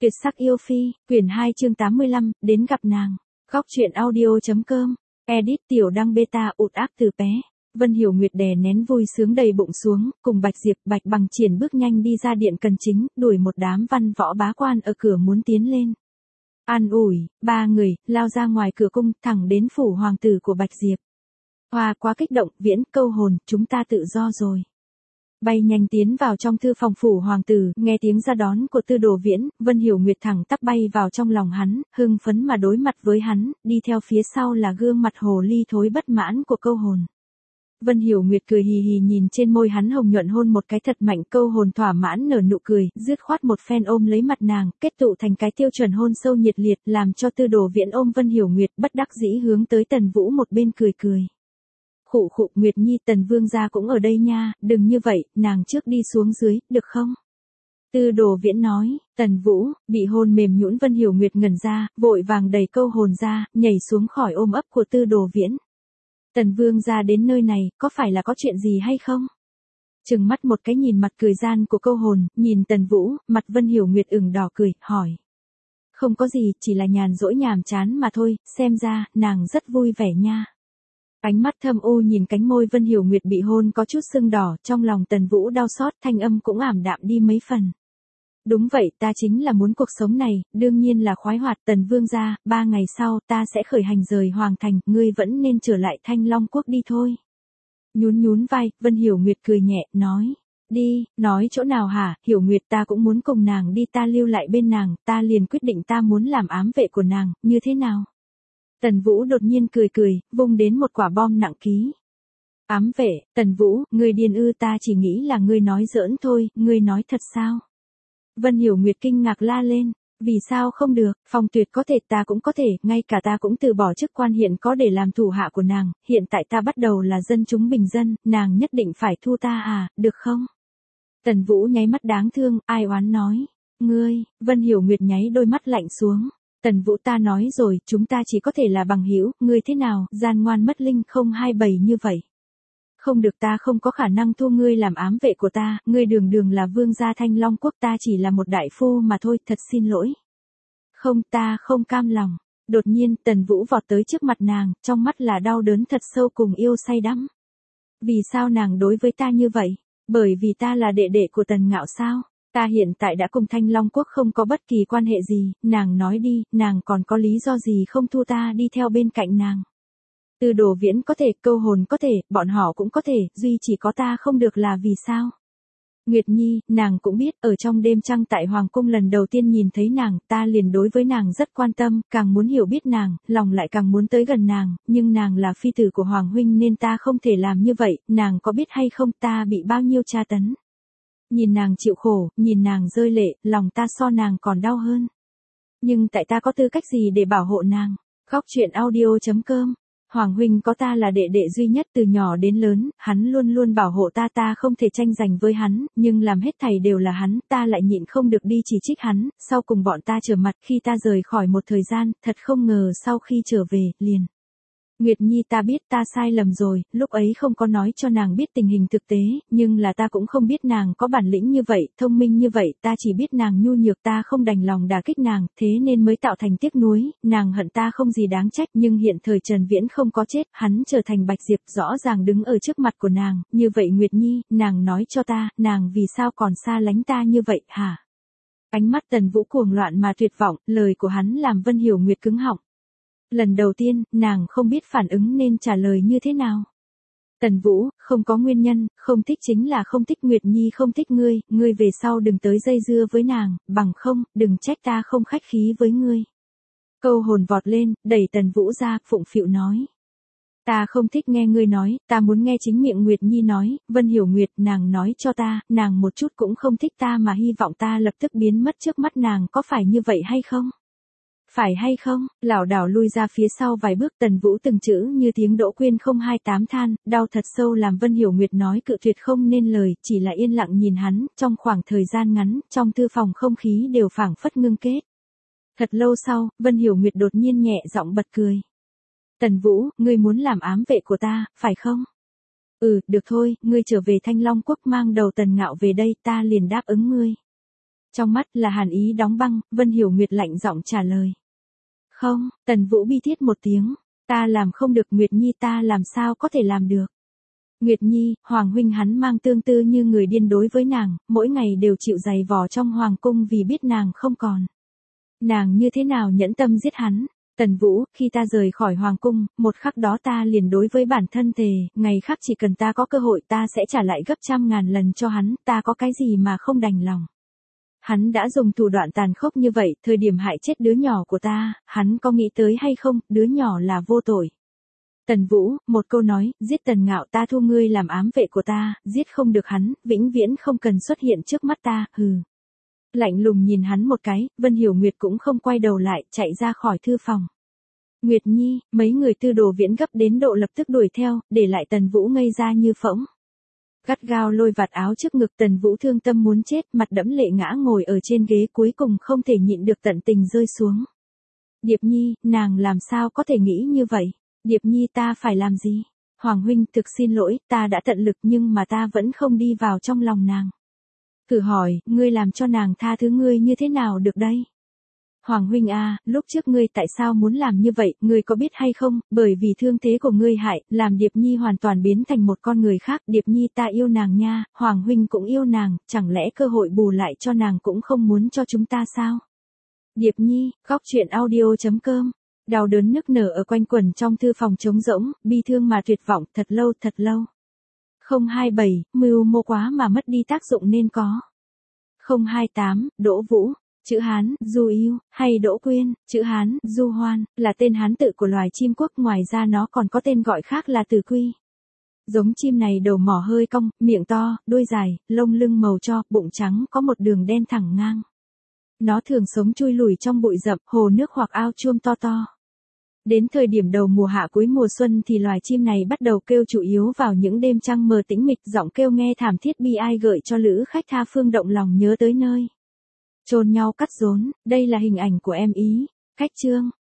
Tuyệt sắc yêu phi, quyển 2 chương 85, đến gặp nàng. Góc truyện audio.com. Edit tiểu đăng beta ụt áp từ bé. Vân Hiểu Nguyệt đè nén vui sướng đầy bụng xuống, cùng Bạch Diệp, Bạch Bằng Triển bước nhanh đi ra điện cần chính, đuổi một đám văn võ bá quan ở cửa muốn tiến lên. An ủi, ba người, lao ra ngoài cửa cung, thẳng đến phủ hoàng tử của Bạch Diệp. Hoa quá kích động, Viễn, Câu Hồn, chúng ta tự do rồi. Bay nhanh tiến vào trong thư phòng phủ hoàng tử, nghe tiếng ra đón của Tư Đồ Viễn, Vân Hiểu Nguyệt thẳng tắp bay vào trong lòng hắn, hưng phấn mà đối mặt với hắn, đi theo phía sau là gương mặt hồ ly thối bất mãn của Câu Hồn. Vân Hiểu Nguyệt cười hì hì nhìn trên môi hắn hồng nhuận hôn một cái thật mạnh, Câu Hồn thỏa mãn nở nụ cười, dứt khoát một phen ôm lấy mặt nàng, kết tụ thành cái tiêu chuẩn hôn sâu nhiệt liệt, làm cho Tư Đồ Viễn ôm Vân Hiểu Nguyệt bất đắc dĩ hướng tới Tần Vũ một bên cười cười. Khụ khụ, Nguyệt Nhi, Tần Vương gia cũng ở đây nha, đừng như vậy, nàng trước đi xuống dưới, được không? Tư Đồ Viễn nói. Tần Vũ, bị hôn mềm nhũn Vân Hiểu Nguyệt ngẩn ra, vội vàng đẩy Câu Hồn ra, nhảy xuống khỏi ôm ấp của Tư Đồ Viễn. Tần Vương gia đến nơi này, có phải là có chuyện gì hay không? Trừng mắt một cái nhìn mặt cười gian của Câu Hồn, nhìn Tần Vũ, mặt Vân Hiểu Nguyệt ửng đỏ cười, hỏi. Không có gì, chỉ là nhàn rỗi nhàm chán mà thôi, xem ra, nàng rất vui vẻ nha. Ánh mắt thâm u nhìn cánh môi Vân Hiểu Nguyệt bị hôn có chút sưng đỏ, trong lòng Tần Vũ đau xót, thanh âm cũng ảm đạm đi mấy phần. Đúng vậy, ta chính là muốn cuộc sống này, đương nhiên là khoái hoạt. Tần Vương gia, 3 ngày sau, ta sẽ khởi hành rời Hoàng Thành, ngươi vẫn nên trở lại Thanh Long Quốc đi thôi. Nhún vai, Vân Hiểu Nguyệt cười nhẹ, nói. Đi, nói chỗ nào hả, Hiểu Nguyệt, ta cũng muốn cùng nàng đi, ta lưu lại bên nàng, ta liền quyết định ta muốn làm ám vệ của nàng, như thế nào? Tần Vũ đột nhiên cười, vung đến một quả bom nặng ký. Ám vệ, Tần Vũ, ngươi điên ư, ta chỉ nghĩ là ngươi nói giỡn thôi, ngươi nói thật sao? Vân Hiểu Nguyệt kinh ngạc la lên, vì sao không được, Phong Tuyệt có thể, ta cũng có thể, ngay cả ta cũng từ bỏ chức quan hiện có để làm thủ hạ của nàng, hiện tại ta bắt đầu là dân chúng bình dân, nàng nhất định phải thu ta à, được không? Tần Vũ nháy mắt đáng thương, ai oán nói, ngươi, Vân Hiểu Nguyệt nháy đôi mắt lạnh xuống. Tần Vũ, ta nói rồi, chúng ta chỉ có thể là bằng hữu, ngươi thế nào, gian ngoan mất linh không 27 như vậy. Không được, ta không có khả năng thu ngươi làm ám vệ của ta, ngươi đường là vương gia Thanh Long Quốc, ta chỉ là một đại phu mà thôi, thật xin lỗi. Không, ta không cam lòng. Đột nhiên, Tần Vũ vọt tới trước mặt nàng, trong mắt là đau đớn thật sâu cùng yêu say đắm. Vì sao nàng đối với ta như vậy? Bởi vì ta là đệ đệ của Tần Ngạo sao? Ta hiện tại đã cùng Thanh Long Quốc không có bất kỳ quan hệ gì, nàng nói đi, nàng còn có lý do gì không thu ta đi theo bên cạnh nàng. Tư Đồ Viễn có thể, Câu Hồn có thể, bọn họ cũng có thể, duy chỉ có ta không được là vì sao? Nguyệt Nhi, nàng cũng biết, ở trong đêm trăng tại Hoàng Cung lần đầu tiên nhìn thấy nàng, ta liền đối với nàng rất quan tâm, càng muốn hiểu biết nàng, lòng lại càng muốn tới gần nàng, nhưng nàng là phi tử của Hoàng Huynh nên ta không thể làm như vậy, nàng có biết hay không ta bị bao nhiêu tra tấn? Nhìn nàng chịu khổ, nhìn nàng rơi lệ, lòng ta so nàng còn đau hơn. Nhưng tại ta có tư cách gì để bảo hộ nàng? Góc truyện audio.com. Hoàng Huynh có ta là đệ đệ duy nhất từ nhỏ đến lớn, hắn luôn luôn bảo hộ ta, ta không thể tranh giành với hắn, nhưng làm hết thảy đều là hắn, ta lại nhịn không được đi chỉ trích hắn, sau cùng bọn ta trở mặt khi ta rời khỏi một thời gian, thật không ngờ sau khi trở về, liền. Nguyệt Nhi, ta biết ta sai lầm rồi, lúc ấy không có nói cho nàng biết tình hình thực tế, nhưng là ta cũng không biết nàng có bản lĩnh như vậy, thông minh như vậy, ta chỉ biết nàng nhu nhược, ta không đành lòng đả kích nàng, thế nên mới tạo thành tiếc nuối, nàng hận ta không gì đáng trách, nhưng hiện thời Trần Viễn không có chết, hắn trở thành Bạch Diệp, rõ ràng đứng ở trước mặt của nàng, như vậy Nguyệt Nhi, nàng nói cho ta, nàng vì sao còn xa lánh ta như vậy, hả? Ánh mắt Tần Vũ cuồng loạn mà tuyệt vọng, lời của hắn làm Vân Hiểu Nguyệt cứng họng. Lần đầu tiên, nàng không biết phản ứng nên trả lời như thế nào. Tần Vũ, không có nguyên nhân, không thích chính là không thích, Nguyệt Nhi không thích ngươi, ngươi về sau đừng tới dây dưa với nàng, bằng không, đừng trách ta không khách khí với ngươi. Câu Hồn vọt lên, đẩy Tần Vũ ra, phụng phịu nói. Ta không thích nghe ngươi nói, ta muốn nghe chính miệng Nguyệt Nhi nói, Vân Hiểu Nguyệt, nàng nói cho ta, nàng một chút cũng không thích ta mà hy vọng ta lập tức biến mất trước mắt nàng, có phải như vậy hay không? Phải hay không? Lảo đảo lui ra phía sau vài bước, Tần Vũ từng chữ như tiếng Đỗ Quyên 028 than, đau thật sâu làm Vân Hiểu Nguyệt nói cự tuyệt không nên lời, chỉ là yên lặng nhìn hắn, trong khoảng thời gian ngắn, trong thư phòng không khí đều phảng phất ngưng kết. Thật lâu sau, Vân Hiểu Nguyệt đột nhiên nhẹ giọng bật cười. Tần Vũ, ngươi muốn làm ám vệ của ta, phải không? Ừ, được thôi, ngươi trở về Thanh Long Quốc mang đầu Tần Ngạo về đây, ta liền đáp ứng ngươi. Trong mắt là hàn ý đóng băng, Vân Hiểu Nguyệt lạnh giọng trả lời. Không, Tần Vũ bi thiết một tiếng. Ta làm không được Nguyệt Nhi, ta làm sao có thể làm được. Nguyệt Nhi, Hoàng huynh hắn mang tương tư như người điên đối với nàng, mỗi ngày đều chịu giày vò trong hoàng cung vì biết nàng không còn. Nàng như thế nào nhẫn tâm giết hắn. Tần Vũ, khi ta rời khỏi hoàng cung, một khắc đó ta liền đối với bản thân thề, ngày khác chỉ cần ta có cơ hội ta sẽ trả lại gấp trăm ngàn lần cho hắn, ta có cái gì mà không đành lòng. Hắn đã dùng thủ đoạn tàn khốc như vậy, thời điểm hại chết đứa nhỏ của ta, hắn có nghĩ tới hay không, đứa nhỏ là vô tội. Tần Vũ, một câu nói, giết Tần Ngạo, ta thu ngươi làm ám vệ của ta, giết không được hắn, vĩnh viễn không cần xuất hiện trước mắt ta, hừ. Lạnh lùng nhìn hắn một cái, Vân Hiểu Nguyệt cũng không quay đầu lại, chạy ra khỏi thư phòng. Nguyệt Nhi, mấy người Tư Đồ Viễn gấp đến độ lập tức đuổi theo, để lại Tần Vũ ngây ra như phỗng. Gắt gao lôi vạt áo trước ngực, Tần Vũ thương tâm muốn chết, mặt đẫm lệ ngã ngồi ở trên ghế, cuối cùng không thể nhịn được tận tình rơi xuống. Điệp Nhi, nàng làm sao có thể nghĩ như vậy? Điệp Nhi, ta phải làm gì? Hoàng huynh, thực xin lỗi, ta đã tận lực nhưng mà ta vẫn không đi vào trong lòng nàng. Thử hỏi, ngươi làm cho nàng tha thứ ngươi như thế nào được đây? Hoàng huynh à, lúc trước ngươi tại sao muốn làm như vậy, ngươi có biết hay không, bởi vì thương thế của ngươi hại, làm Điệp Nhi hoàn toàn biến thành một con người khác. Điệp Nhi, ta yêu nàng nha, Hoàng huynh cũng yêu nàng, chẳng lẽ cơ hội bù lại cho nàng cũng không muốn cho chúng ta sao? Điệp Nhi, góc truyện audio.com. Đau đớn nức nở ở quanh quẩn trong thư phòng trống rỗng, bi thương mà tuyệt vọng, thật lâu, thật lâu. 027, mưu mô quá mà mất đi tác dụng nên có. 028, Đỗ Vũ, chữ Hán, Du Yêu, hay Đỗ Quyên, chữ Hán, Du Hoan, là tên Hán tự của loài chim quốc, ngoài ra nó còn có tên gọi khác là Từ Quy. Giống chim này đầu mỏ hơi cong, miệng to, đuôi dài, lông lưng màu tro, bụng trắng, có một đường đen thẳng ngang. Nó thường sống chui lủi trong bụi rậm, hồ nước hoặc ao chuông to to. Đến thời điểm đầu mùa hạ cuối mùa xuân thì loài chim này bắt đầu kêu, chủ yếu vào những đêm trăng mờ tĩnh mịch, giọng kêu nghe thảm thiết bi ai gợi cho lữ khách tha phương động lòng nhớ tới nơi chôn nhau cắt rốn. Đây là hình ảnh của em ý. Khách chương.